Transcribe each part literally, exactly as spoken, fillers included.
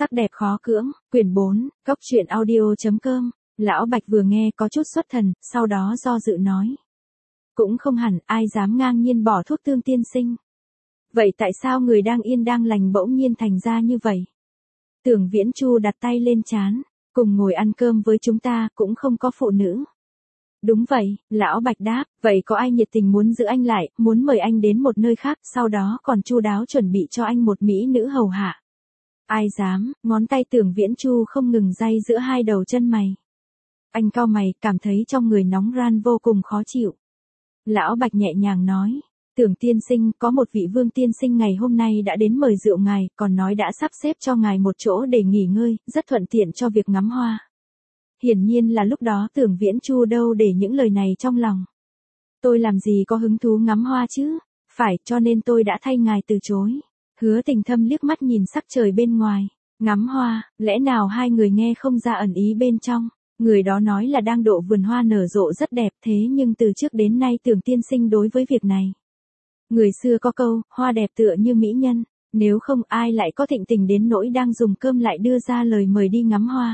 Sắc đẹp khó cưỡng, quyển bốn, cốc truyện audio chấm com. Lão Bạch vừa nghe có chút xuất thần, sau đó do dự nói. Cũng không hẳn, ai dám ngang nhiên bỏ thuốc tương tiên sinh. Vậy tại sao người đang yên đang lành bỗng nhiên thành ra như vậy? Tưởng Viễn Chu đặt tay lên trán, cùng ngồi ăn cơm với chúng ta cũng không có phụ nữ. Đúng vậy, Lão Bạch đáp, vậy có ai nhiệt tình muốn giữ anh lại, muốn mời anh đến một nơi khác, sau đó còn chu đáo chuẩn bị cho anh một mỹ nữ hầu hạ? Ai dám, ngón tay Tưởng Viễn Chu không ngừng day giữa hai đầu chân mày. Anh cau mày, cảm thấy trong người nóng ran vô cùng khó chịu. Lão Bạch nhẹ nhàng nói, Tưởng tiên sinh, có một vị Vương tiên sinh ngày hôm nay đã đến mời rượu ngài, còn nói đã sắp xếp cho ngài một chỗ để nghỉ ngơi, rất thuận tiện cho việc ngắm hoa. Hiển nhiên là lúc đó Tưởng Viễn Chu đâu để những lời này trong lòng. Tôi làm gì có hứng thú ngắm hoa chứ, phải, cho nên tôi đã thay ngài từ chối. Hứa Tình Thâm liếc mắt nhìn sắc trời bên ngoài, ngắm hoa, lẽ nào hai người nghe không ra ẩn ý bên trong? Người đó nói là đang độ vườn hoa nở rộ rất đẹp, thế nhưng từ trước đến nay Tưởng tiên sinh đối với việc này. Người xưa có câu, hoa đẹp tựa như mỹ nhân, nếu không ai lại có thịnh tình đến nỗi đang dùng cơm lại đưa ra lời mời đi ngắm hoa.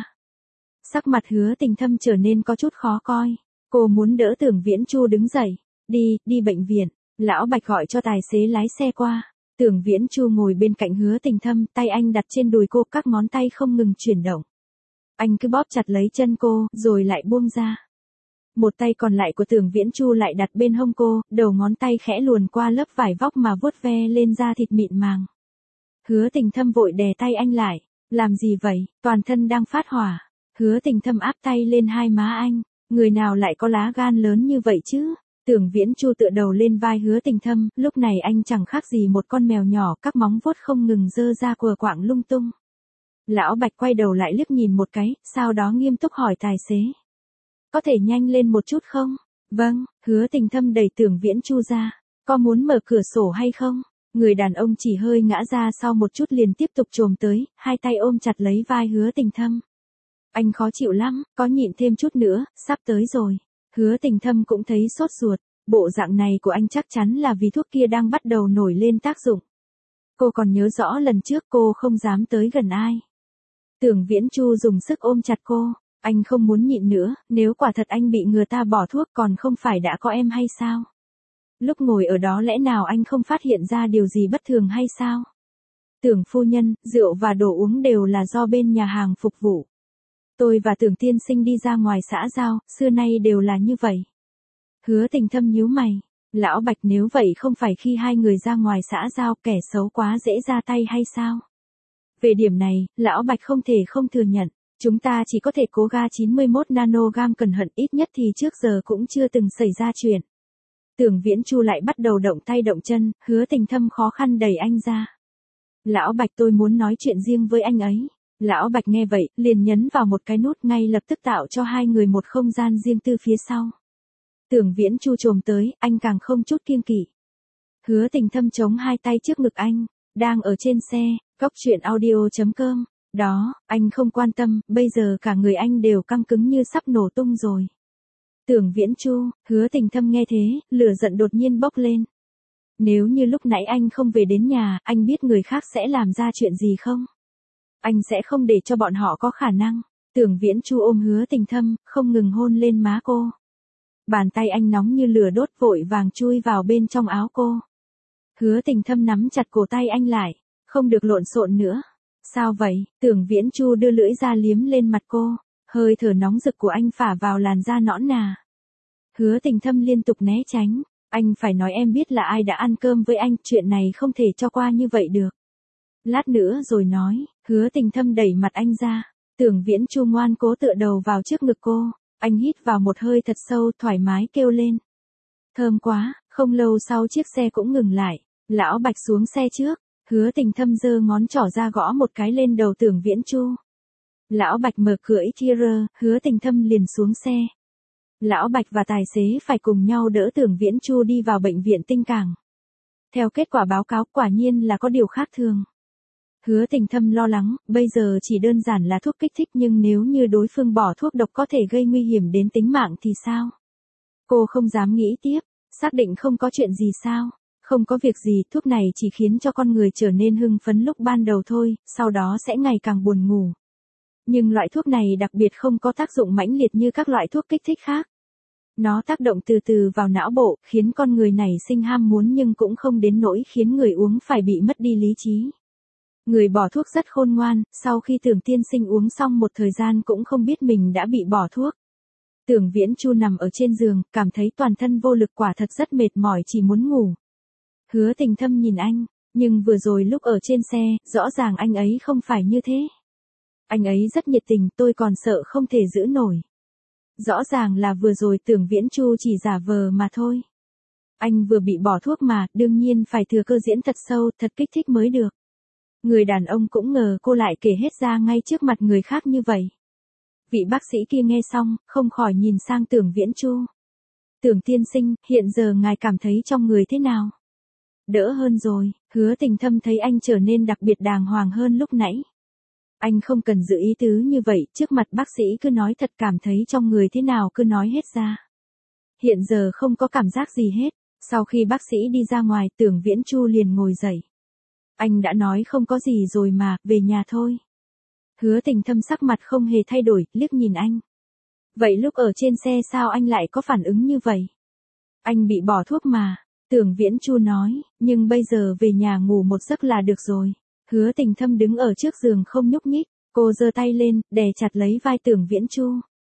Sắc mặt Hứa Tình Thâm trở nên có chút khó coi, cô muốn đỡ Tưởng Viễn Chu đứng dậy, đi, đi bệnh viện. Lão Bạch gọi cho tài xế lái xe qua. Tưởng Viễn Chu ngồi bên cạnh Hứa Tình Thâm, tay anh đặt trên đùi cô, các ngón tay không ngừng chuyển động. Anh cứ bóp chặt lấy chân cô, rồi lại buông ra. Một tay còn lại của Tưởng Viễn Chu lại đặt bên hông cô, đầu ngón tay khẽ luồn qua lớp vải vóc mà vuốt ve lên da thịt mịn màng. Hứa Tình Thâm vội đè tay anh lại, làm gì vậy, toàn thân đang phát hỏa. Hứa Tình Thâm áp tay lên hai má anh, người nào lại có lá gan lớn như vậy chứ? Tưởng Viễn Chu tựa đầu lên vai Hứa Tình Thâm, lúc này anh chẳng khác gì một con mèo nhỏ, các móng vuốt không ngừng giơ ra quờ quạng lung tung. Lão Bạch quay đầu lại liếc nhìn một cái, sau đó nghiêm túc hỏi tài xế. Có thể nhanh lên một chút không? Vâng, Hứa Tình Thâm đẩy Tưởng Viễn Chu ra. Có muốn mở cửa sổ hay không? Người đàn ông chỉ hơi ngã ra sau một chút liền tiếp tục chồm tới, hai tay ôm chặt lấy vai Hứa Tình Thâm. Anh khó chịu lắm, có nhịn thêm chút nữa, sắp tới rồi. Hứa Tình Thâm cũng thấy sốt ruột, bộ dạng này của anh chắc chắn là vì thuốc kia đang bắt đầu nổi lên tác dụng. Cô còn nhớ rõ lần trước cô không dám tới gần ai. Tưởng Viễn Chu dùng sức ôm chặt cô, anh không muốn nhịn nữa, nếu quả thật anh bị người ta bỏ thuốc còn không phải đã có em hay sao? Lúc ngồi ở đó lẽ nào anh không phát hiện ra điều gì bất thường hay sao? Tưởng phu nhân, rượu và đồ uống đều là do bên nhà hàng phục vụ. Tôi và Tưởng tiên sinh đi ra ngoài xã giao, xưa nay đều là như vậy. Hứa Tình Thâm nhíu mày, Lão Bạch, nếu vậy không phải khi hai người ra ngoài xã giao kẻ xấu quá dễ ra tay hay sao? Về điểm này, Lão Bạch không thể không thừa nhận, chúng ta chỉ có thể cố ga chín mươi mốt nanogam cẩn thận, ít nhất thì trước giờ cũng chưa từng xảy ra chuyện. Tưởng Viễn Chu lại bắt đầu động tay động chân, Hứa Tình Thâm khó khăn đẩy anh ra. Lão Bạch, tôi muốn nói chuyện riêng với anh ấy. Lão Bạch nghe vậy, liền nhấn vào một cái nút, ngay lập tức tạo cho hai người một không gian riêng tư phía sau. Tưởng Viễn Chu chồm tới, anh càng không chút kiêng kỵ. Hứa Tình Thâm chống hai tay trước ngực anh, đang ở trên xe, cốc truyện audio chấm com. Đó, anh không quan tâm, bây giờ cả người anh đều căng cứng như sắp nổ tung rồi. Tưởng Viễn Chu, Hứa Tình Thâm nghe thế, lửa giận đột nhiên bốc lên. Nếu như lúc nãy anh không về đến nhà, anh biết người khác sẽ làm ra chuyện gì không? Anh sẽ không để cho bọn họ có khả năng. Tưởng Viễn Chu ôm Hứa Tình Thâm, không ngừng hôn lên má cô. Bàn tay anh nóng như lửa đốt, vội vàng chui vào bên trong áo cô. Hứa Tình Thâm nắm chặt cổ tay anh lại, không được lộn xộn nữa. Sao vậy? Tưởng Viễn Chu đưa lưỡi ra liếm lên mặt cô, hơi thở nóng rực của anh phả vào làn da nõn nà. Hứa Tình Thâm liên tục né tránh, anh phải nói em biết là ai đã ăn cơm với anh, chuyện này không thể cho qua như vậy được. Lát nữa rồi nói. Hứa Tình Thâm đẩy mặt anh ra, Tưởng Viễn Chu ngoan cố tựa đầu vào trước ngực cô, anh hít vào một hơi thật sâu, thoải mái kêu lên. Thơm quá. Không lâu sau chiếc xe cũng ngừng lại, Lão Bạch xuống xe trước, Hứa Tình Thâm giơ ngón trỏ ra gõ một cái lên đầu Tưởng Viễn Chu. Lão Bạch mở cửa Itier, Hứa Tình Thâm liền xuống xe. Lão Bạch và tài xế phải cùng nhau đỡ Tưởng Viễn Chu đi vào bệnh viện Tinh Cảng. Theo kết quả báo cáo, quả nhiên là có điều khác thường. Hứa Tình Thâm lo lắng, bây giờ chỉ đơn giản là thuốc kích thích, nhưng nếu như đối phương bỏ thuốc độc có thể gây nguy hiểm đến tính mạng thì sao? Cô không dám nghĩ tiếp, xác định không có chuyện gì sao? Không có việc gì, thuốc này chỉ khiến cho con người trở nên hưng phấn lúc ban đầu thôi, sau đó sẽ ngày càng buồn ngủ. Nhưng loại thuốc này đặc biệt không có tác dụng mãnh liệt như các loại thuốc kích thích khác. Nó tác động từ từ vào não bộ, khiến con người nảy sinh ham muốn nhưng cũng không đến nỗi khiến người uống phải bị mất đi lý trí. Người bỏ thuốc rất khôn ngoan, sau khi Tưởng tiên sinh uống xong một thời gian cũng không biết mình đã bị bỏ thuốc. Tưởng Viễn Chu nằm ở trên giường, cảm thấy toàn thân vô lực, quả thật rất mệt mỏi, chỉ muốn ngủ. Hứa Tình Thâm nhìn anh, nhưng vừa rồi lúc ở trên xe, rõ ràng anh ấy không phải như thế. Anh ấy rất nhiệt tình, tôi còn sợ không thể giữ nổi. Rõ ràng là vừa rồi Tưởng Viễn Chu chỉ giả vờ mà thôi. Anh vừa bị bỏ thuốc mà, đương nhiên phải thừa cơ diễn thật sâu, thật kích thích mới được. Người đàn ông cũng ngờ cô lại kể hết ra ngay trước mặt người khác như vậy. Vị bác sĩ kia nghe xong, không khỏi nhìn sang Tưởng Viễn Chu. Tưởng tiên sinh, hiện giờ ngài cảm thấy trong người thế nào? Đỡ hơn rồi, Hứa Tình Thâm thấy anh trở nên đặc biệt đàng hoàng hơn lúc nãy. Anh không cần giữ ý tứ như vậy, trước mặt bác sĩ cứ nói thật, cảm thấy trong người thế nào cứ nói hết ra. Hiện giờ không có cảm giác gì hết, sau khi bác sĩ đi ra ngoài, Tưởng Viễn Chu liền ngồi dậy. Anh đã nói không có gì rồi mà, về nhà thôi. Hứa Tình Thâm sắc mặt không hề thay đổi, liếc nhìn anh. Vậy lúc ở trên xe sao anh lại có phản ứng như vậy? Anh bị bỏ thuốc mà, Tưởng Viễn Chu nói, nhưng bây giờ về nhà ngủ một giấc là được rồi. Hứa Tình Thâm đứng ở trước giường không nhúc nhích, cô giơ tay lên, đè chặt lấy vai Tưởng Viễn Chu.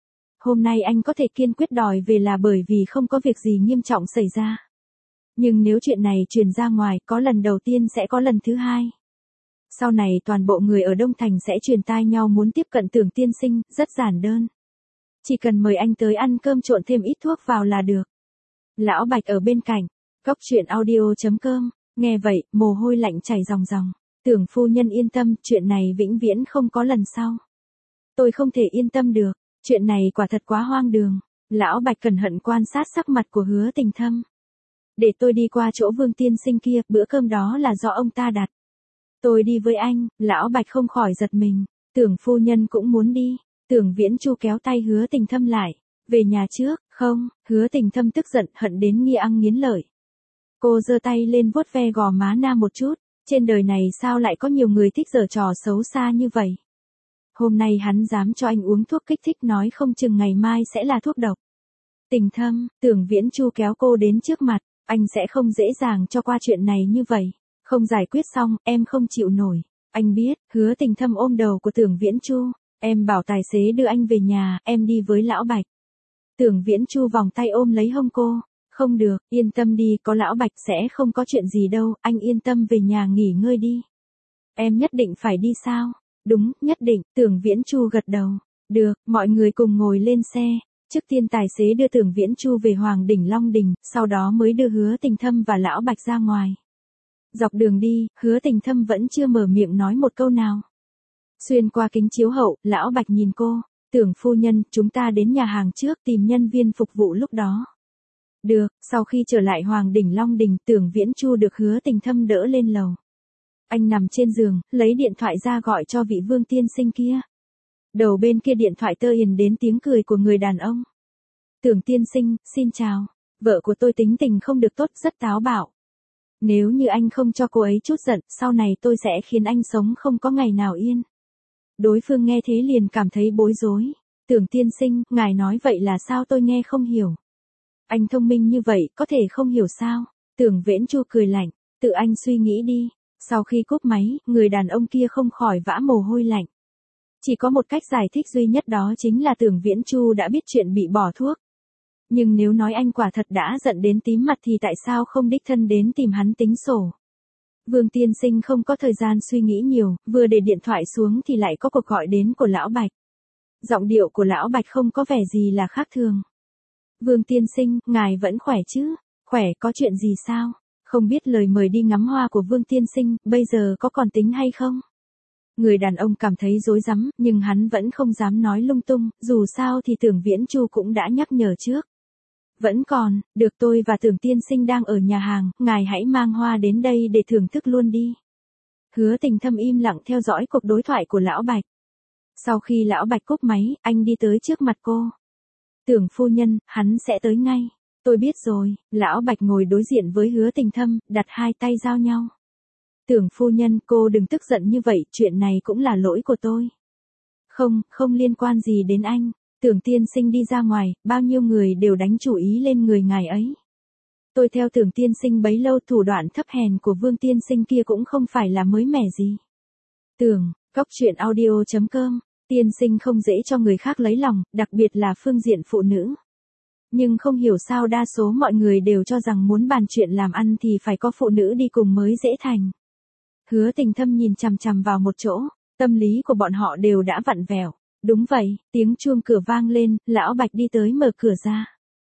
Hôm nay anh có thể kiên quyết đòi về là bởi vì không có việc gì nghiêm trọng xảy ra. Nhưng nếu chuyện này truyền ra ngoài, có lần đầu tiên sẽ có lần thứ hai. Sau này toàn bộ người ở Đông Thành sẽ truyền tai nhau muốn tiếp cận Tưởng tiên sinh, rất giản đơn. Chỉ cần mời anh tới ăn cơm trộn thêm ít thuốc vào là được. Lão Bạch ở bên cạnh, Cốc Truyện Audio chấm com, nghe vậy, mồ hôi lạnh chảy ròng ròng. Tưởng phu nhân yên tâm, chuyện này vĩnh viễn không có lần sau. Tôi không thể yên tâm được, chuyện này quả thật quá hoang đường. Lão Bạch cẩn thận quan sát sắc mặt của Hứa Tình Thâm. Để tôi đi qua chỗ Vương tiên sinh kia, bữa cơm đó là do ông ta đặt. Tôi đi với anh, Lão Bạch không khỏi giật mình. Tưởng phu nhân cũng muốn đi. Tưởng Viễn Chu kéo tay Hứa Tình Thâm lại. Về nhà trước, không, Hứa Tình Thâm tức giận, hận đến nghiến răng nghiến lợi. Cô giơ tay lên vuốt ve gò má na một chút. Trên đời này sao lại có nhiều người thích giở trò xấu xa như vậy? Hôm nay hắn dám cho anh uống thuốc kích thích, nói không chừng ngày mai sẽ là thuốc độc. Tình Thâm, Tưởng Viễn Chu kéo cô đến trước mặt, anh sẽ không dễ dàng cho qua chuyện này như vậy. Không giải quyết xong, em không chịu nổi. Anh biết, Hứa Tình Thâm ôm đầu của Tưởng Viễn Chu. Em bảo tài xế đưa anh về nhà, em đi với Lão Bạch. Tưởng Viễn Chu vòng tay ôm lấy hông cô. Không được, yên tâm đi, có Lão Bạch sẽ không có chuyện gì đâu, anh yên tâm về nhà nghỉ ngơi đi. Em nhất định phải đi sao? Đúng, nhất định, Tưởng Viễn Chu gật đầu. Được, mọi người cùng ngồi lên xe. Trước tiên tài xế đưa Tưởng Viễn Chu về Hoàng Đỉnh Long Đình, sau đó mới đưa Hứa Tình Thâm và Lão Bạch ra ngoài. Dọc đường đi, Hứa Tình Thâm vẫn chưa mở miệng nói một câu nào. Xuyên qua kính chiếu hậu, Lão Bạch nhìn cô. Tưởng phu nhân, chúng ta đến nhà hàng trước tìm nhân viên phục vụ lúc đó. Được, sau khi trở lại Hoàng Đỉnh Long Đình, Tưởng Viễn Chu được Hứa Tình Thâm đỡ lên lầu. Anh nằm trên giường, lấy điện thoại ra gọi cho vị Vương tiên sinh kia. Đầu bên kia điện thoại tơ hiền đến tiếng cười của người đàn ông. Tưởng tiên sinh, xin chào. Vợ của tôi tính tình không được tốt, rất táo bạo. Nếu như anh không cho cô ấy chút giận, sau này tôi sẽ khiến anh sống không có ngày nào yên. Đối phương nghe thế liền cảm thấy bối rối. Tưởng tiên sinh, ngài nói vậy là sao, tôi nghe không hiểu. Anh thông minh như vậy, có thể không hiểu sao? Tưởng Viễn Chu cười lạnh, tự anh suy nghĩ đi. Sau khi cúp máy, người đàn ông kia không khỏi vã mồ hôi lạnh. Chỉ có một cách giải thích duy nhất, đó chính là Tưởng Viễn Chu đã biết chuyện bị bỏ thuốc. Nhưng nếu nói anh quả thật đã giận đến tím mặt thì tại sao không đích thân đến tìm hắn tính sổ? Vương tiên sinh không có thời gian suy nghĩ nhiều, vừa để điện thoại xuống thì lại có cuộc gọi đến của Lão Bạch. Giọng điệu của Lão Bạch không có vẻ gì là khác thường. Vương tiên sinh, ngài vẫn khỏe chứ? Khỏe, có chuyện gì sao? Không biết lời mời đi ngắm hoa của Vương tiên sinh, bây giờ có còn tính hay không? Người đàn ông cảm thấy rối rắm, nhưng hắn vẫn không dám nói lung tung, dù sao thì Tưởng Viễn Chu cũng đã nhắc nhở trước. Vẫn còn, được, tôi và Tưởng tiên sinh đang ở nhà hàng, ngài hãy mang hoa đến đây để thưởng thức luôn đi. Hứa Tình Thâm im lặng theo dõi cuộc đối thoại của Lão Bạch. Sau khi Lão Bạch cúp máy, anh đi tới trước mặt cô. Tưởng phu nhân, hắn sẽ tới ngay. Tôi biết rồi, lão Bạch ngồi đối diện với Hứa Tình Thâm, đặt hai tay giao nhau. Tưởng phu nhân, cô đừng tức giận như vậy, chuyện này cũng là lỗi của tôi. Không, không liên quan gì đến anh. Tưởng tiên sinh đi ra ngoài, bao nhiêu người đều đánh chủ ý lên người ngài ấy. Tôi theo tưởng tiên sinh bấy lâu, thủ đoạn thấp hèn của Vương tiên sinh kia cũng không phải là mới mẻ gì. Tưởng, góc truyện audio chấm com, tiên sinh không dễ cho người khác lấy lòng, đặc biệt là phương diện phụ nữ. Nhưng không hiểu sao đa số mọi người đều cho rằng muốn bàn chuyện làm ăn thì phải có phụ nữ đi cùng mới dễ thành. Hứa Tình Thâm nhìn chằm chằm vào một chỗ, tâm lý của bọn họ đều đã vặn vẹo. Đúng vậy, tiếng chuông cửa vang lên, lão Bạch đi tới mở cửa ra.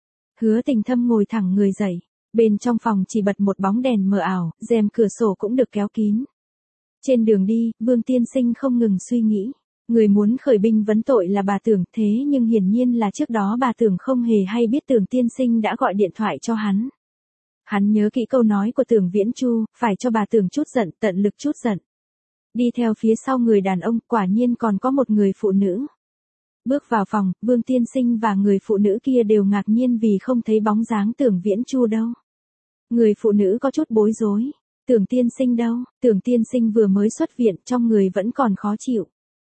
Hứa Tình Thâm ngồi thẳng người dậy, bên trong phòng chỉ bật một bóng đèn mờ ảo, rèm cửa sổ cũng được kéo kín. Trên đường đi, Vương tiên sinh không ngừng suy nghĩ. Người muốn khởi binh vấn tội là bà Tưởng, thế nhưng hiển nhiên là trước đó bà Tưởng không hề hay biết Tưởng tiên sinh đã gọi điện thoại cho hắn. Hắn nhớ kỹ câu nói của Tưởng Viễn Chu, phải cho bà Tưởng chút giận, tận lực chút giận. Đi theo phía sau người đàn ông, quả nhiên còn có một người phụ nữ. Bước vào phòng, Vương tiên sinh và người phụ nữ kia đều ngạc nhiên vì không thấy bóng dáng Tưởng Viễn Chu đâu. Người phụ nữ có chút bối rối. Tưởng tiên sinh đâu? Tưởng tiên sinh vừa mới xuất viện, trong người vẫn còn khó chịu.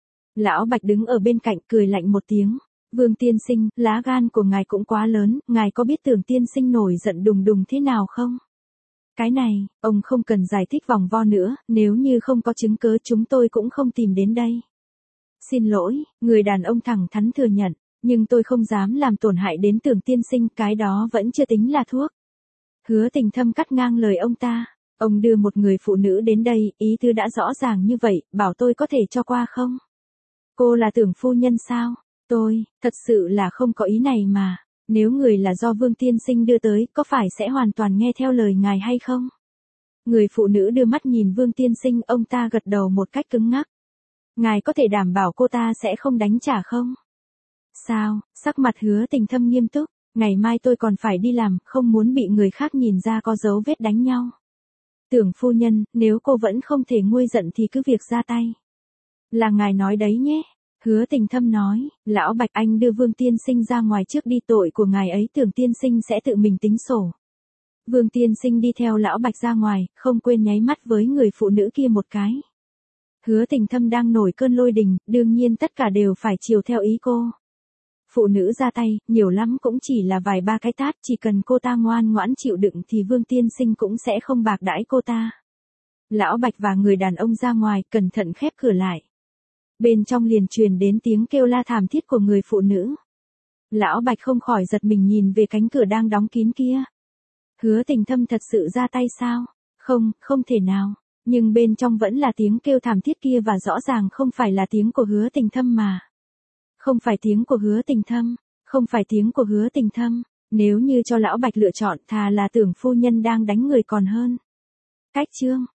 Lão Bạch đứng ở bên cạnh cười lạnh một tiếng. Vương tiên sinh, lá gan của ngài cũng quá lớn, ngài có biết Tưởng tiên sinh nổi giận đùng đùng thế nào không? Cái này, ông không cần giải thích vòng vo nữa, nếu như không có chứng cớ chúng tôi cũng không tìm đến đây. Xin lỗi, người đàn ông thẳng thắn thừa nhận, nhưng tôi không dám làm tổn hại đến Tưởng tiên sinh, cái đó vẫn chưa tính là thuốc. Hứa Tình Thâm cắt ngang lời ông ta, ông đưa một người phụ nữ đến đây, ý tứ đã rõ ràng như vậy, bảo tôi có thể cho qua không? Cô là Tưởng phu nhân sao? Tôi, thật sự là không có ý này mà. Nếu người là do Vương tiên sinh đưa tới, có phải sẽ hoàn toàn nghe theo lời ngài hay không? Người phụ nữ đưa mắt nhìn Vương tiên sinh, ông ta gật đầu một cách cứng ngắc. Ngài có thể đảm bảo cô ta sẽ không đánh trả không? Sao? Sắc mặt Hứa Tình Thâm nghiêm túc. Ngày mai tôi còn phải đi làm, không muốn bị người khác nhìn ra có dấu vết đánh nhau. Tưởng phu nhân, nếu cô vẫn không thể nguôi giận thì cứ việc ra tay. Là ngài nói đấy nhé. Hứa Tình Thâm nói, lão Bạch, anh đưa Vương tiên sinh ra ngoài trước đi, tội của ngài ấy Tưởng tiên sinh sẽ tự mình tính sổ. Vương tiên sinh đi theo lão Bạch ra ngoài, không quên nháy mắt với người phụ nữ kia một cái. Hứa Tình Thâm đang nổi cơn lôi đình, đương nhiên tất cả đều phải chiều theo ý cô. Phụ nữ ra tay, nhiều lắm cũng chỉ là vài ba cái tát, chỉ cần cô ta ngoan ngoãn chịu đựng thì Vương tiên sinh cũng sẽ không bạc đãi cô ta. Lão Bạch và người đàn ông ra ngoài, cẩn thận khép cửa lại. Bên trong liền truyền đến tiếng kêu la thảm thiết của người phụ nữ. Lão Bạch không khỏi giật mình nhìn về cánh cửa đang đóng kín kia. Hứa Tình Thâm thật sự ra tay sao? Không, không thể nào. Nhưng bên trong vẫn là tiếng kêu thảm thiết kia và rõ ràng không phải là tiếng của Hứa Tình Thâm mà. Không phải tiếng của Hứa Tình Thâm. Không phải tiếng của Hứa Tình Thâm. Nếu như cho lão Bạch lựa chọn, thà là Tưởng phu nhân đang đánh người còn hơn. Cách chương.